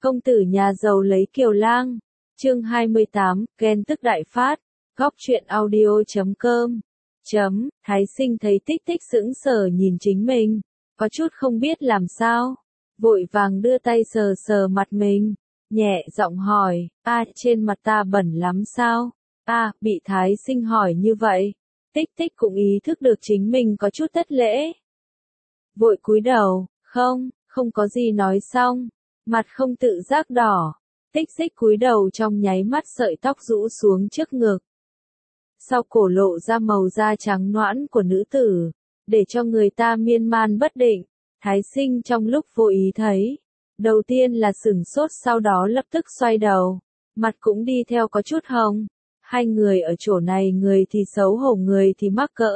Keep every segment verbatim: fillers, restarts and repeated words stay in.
Công tử nhà giàu lấy kiều lang. Chương hai mươi tám, ghen tức đại phát. Góc truyện audio chấm com. Chấm, Thái Sinh thấy Tích Tích sững sờ nhìn chính mình, có chút không biết làm sao, vội vàng đưa tay sờ sờ mặt mình, nhẹ giọng hỏi, a trên mặt ta bẩn lắm sao? A bị Thái Sinh hỏi như vậy, Tích Tích cũng ý thức được chính mình có chút thất lễ. Vội cúi đầu, không, không có gì nói xong, mặt không tự giác đỏ, Tích Tích cúi đầu trong nháy mắt sợi tóc rũ xuống trước ngực. Sau cổ lộ ra màu da trắng nõn của nữ tử, để cho người ta miên man bất định. Thái Sinh trong lúc vô ý thấy, đầu tiên là sửng sốt, sau đó lập tức xoay đầu, mặt cũng đi theo có chút hồng. Hai người ở chỗ này, người thì xấu hổ, người thì mắc cỡ,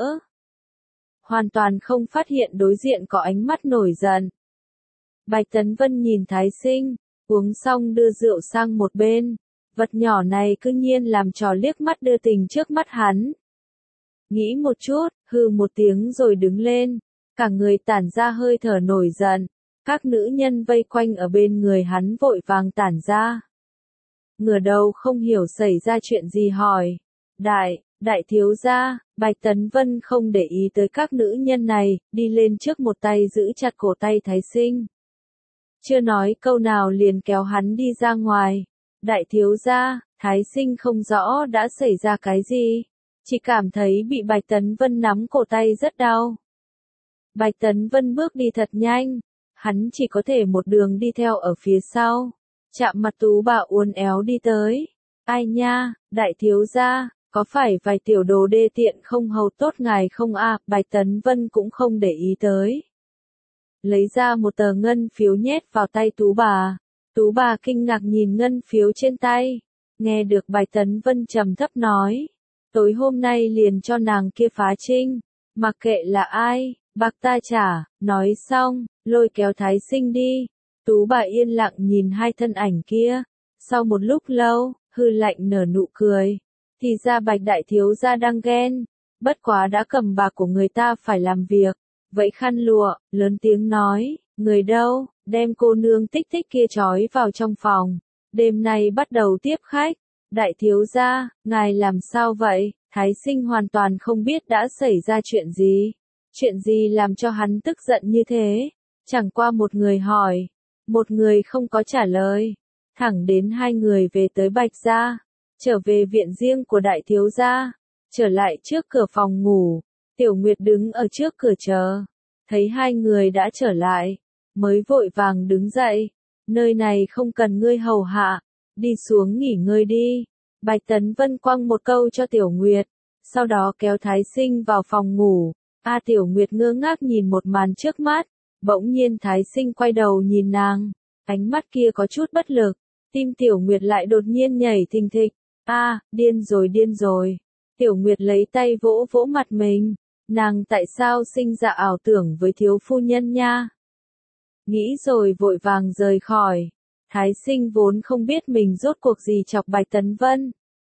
hoàn toàn không phát hiện đối diện có ánh mắt nổi giận. Bạch Tấn Vân nhìn Thái Sinh, uống xong đưa rượu sang một bên. Vật nhỏ này cư nhiên làm trò liếc mắt đưa tình trước mắt hắn. Nghĩ một chút, hừ một tiếng rồi đứng lên, cả người tản ra hơi thở nổi giận. Các nữ nhân vây quanh ở bên người hắn vội vàng tản ra. Ngửa đầu không hiểu xảy ra chuyện gì hỏi. Đại, đại thiếu gia. Bạch Tấn Vân không để ý tới các nữ nhân này, đi lên trước một tay giữ chặt cổ tay Thái Sinh. Chưa nói câu nào liền kéo hắn đi ra ngoài. Đại thiếu gia, Thái Sinh không rõ đã xảy ra cái gì, chỉ cảm thấy bị Bạch Tấn Vân nắm cổ tay rất đau. Bạch Tấn Vân bước đi thật nhanh, hắn chỉ có thể một đường đi theo ở phía sau, chạm mặt Tú Bà uốn éo đi tới. Ai nha, đại thiếu gia, có phải vài tiểu đồ đê tiện không hầu tốt ngài không a? Bạch Tấn Vân cũng không để ý tới. Lấy ra một tờ ngân phiếu nhét vào tay Tú Bà. Tú Bà kinh ngạc nhìn ngân phiếu trên tay, nghe được Bạch Tấn Vân trầm thấp nói, tối hôm nay liền cho nàng kia phá trinh, mặc kệ là ai, bạc ta trả. Nói xong, lôi kéo Thái Sinh đi. Tú Bà yên lặng nhìn hai thân ảnh kia, sau một lúc lâu, hư lạnh nở nụ cười, thì ra Bạch đại thiếu gia đang ghen, bất quá đã cầm bạc của người ta phải làm việc, vậy khăn lụa, lớn tiếng nói, người đâu? Đem cô nương Tích Tích kia trói vào trong phòng, đêm nay bắt đầu tiếp khách. Đại thiếu gia, ngài làm sao vậy? Thái Sinh hoàn toàn không biết đã xảy ra chuyện gì, chuyện gì làm cho hắn tức giận như thế. Chẳng qua một người hỏi, một người không có trả lời, thẳng đến hai người về tới Bạch gia, trở về viện riêng của đại thiếu gia, trở lại trước cửa phòng ngủ. Tiểu Nguyệt đứng ở trước cửa chờ, thấy hai người đã trở lại, mới vội vàng đứng dậy, nơi này không cần ngươi hầu hạ, đi xuống nghỉ ngơi đi. Bạch Tấn Vân quăng một câu cho Tiểu Nguyệt, sau đó kéo Thái Sinh vào phòng ngủ. A Tiểu Nguyệt ngơ ngác nhìn một màn trước mắt, bỗng nhiên Thái Sinh quay đầu nhìn nàng, ánh mắt kia có chút bất lực, tim Tiểu Nguyệt lại đột nhiên nhảy thình thịch. A, điên rồi điên rồi. Tiểu Nguyệt lấy tay vỗ vỗ mặt mình, nàng tại sao sinh ra ảo tưởng với thiếu phu nhân nha? Nghĩ rồi vội vàng rời khỏi. Thái Sinh vốn không biết mình rốt cuộc gì chọc Bạch Tấn Vân.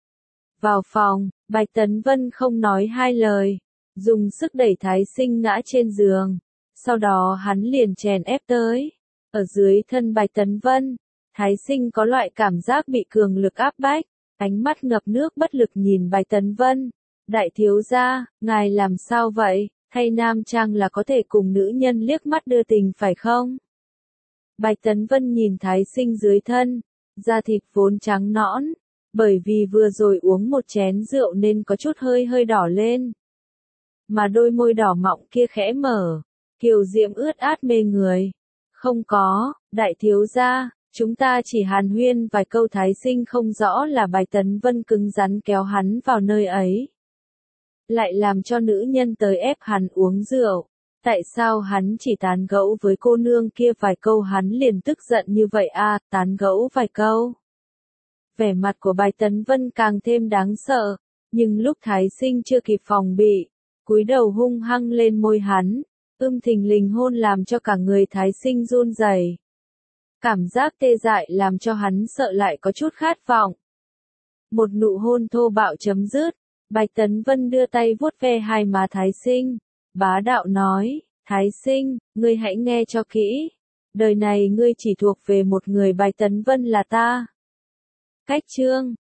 Vào phòng, Bạch Tấn Vân không nói hai lời, dùng sức đẩy Thái Sinh ngã trên giường, sau đó hắn liền chèn ép tới. Ở dưới thân Bạch Tấn Vân, Thái Sinh có loại cảm giác bị cường lực áp bách, ánh mắt ngập nước bất lực nhìn Bạch Tấn Vân. Đại thiếu gia, ngài làm sao vậy? Thay nam trang là có thể cùng nữ nhân liếc mắt đưa tình phải không? Bạch Tấn Vân nhìn Thái Sinh dưới thân, da thịt vốn trắng nõn, bởi vì vừa rồi uống một chén rượu nên có chút hơi hơi đỏ lên. Mà đôi môi đỏ mọng kia khẽ mở, kiều diễm ướt át mê người. Không có, đại thiếu gia, chúng ta chỉ hàn huyên vài câu. Thái Sinh không rõ là Bạch Tấn Vân cứng rắn kéo hắn vào nơi ấy, lại làm cho nữ nhân tới ép hắn uống rượu. Tại sao hắn chỉ tán gẫu với cô nương kia vài câu hắn liền tức giận như vậy a? À, tán gẫu vài câu. Vẻ mặt của Bạch Tấn Vân càng thêm đáng sợ, nhưng lúc Thái Sinh chưa kịp phòng bị, cúi đầu hung hăng lên môi hắn, ưm thình lình hôn làm cho cả người Thái Sinh run rẩy. Cảm giác tê dại làm cho hắn sợ lại có chút khát vọng. Một nụ hôn thô bạo chấm dứt, Bạch Tấn Vân đưa tay vuốt ve hai má Thái Sinh, bá đạo nói, Thái Sinh, ngươi hãy nghe cho kỹ, Đời này ngươi chỉ thuộc về một người Bạch Tấn Vân là ta. Cách chương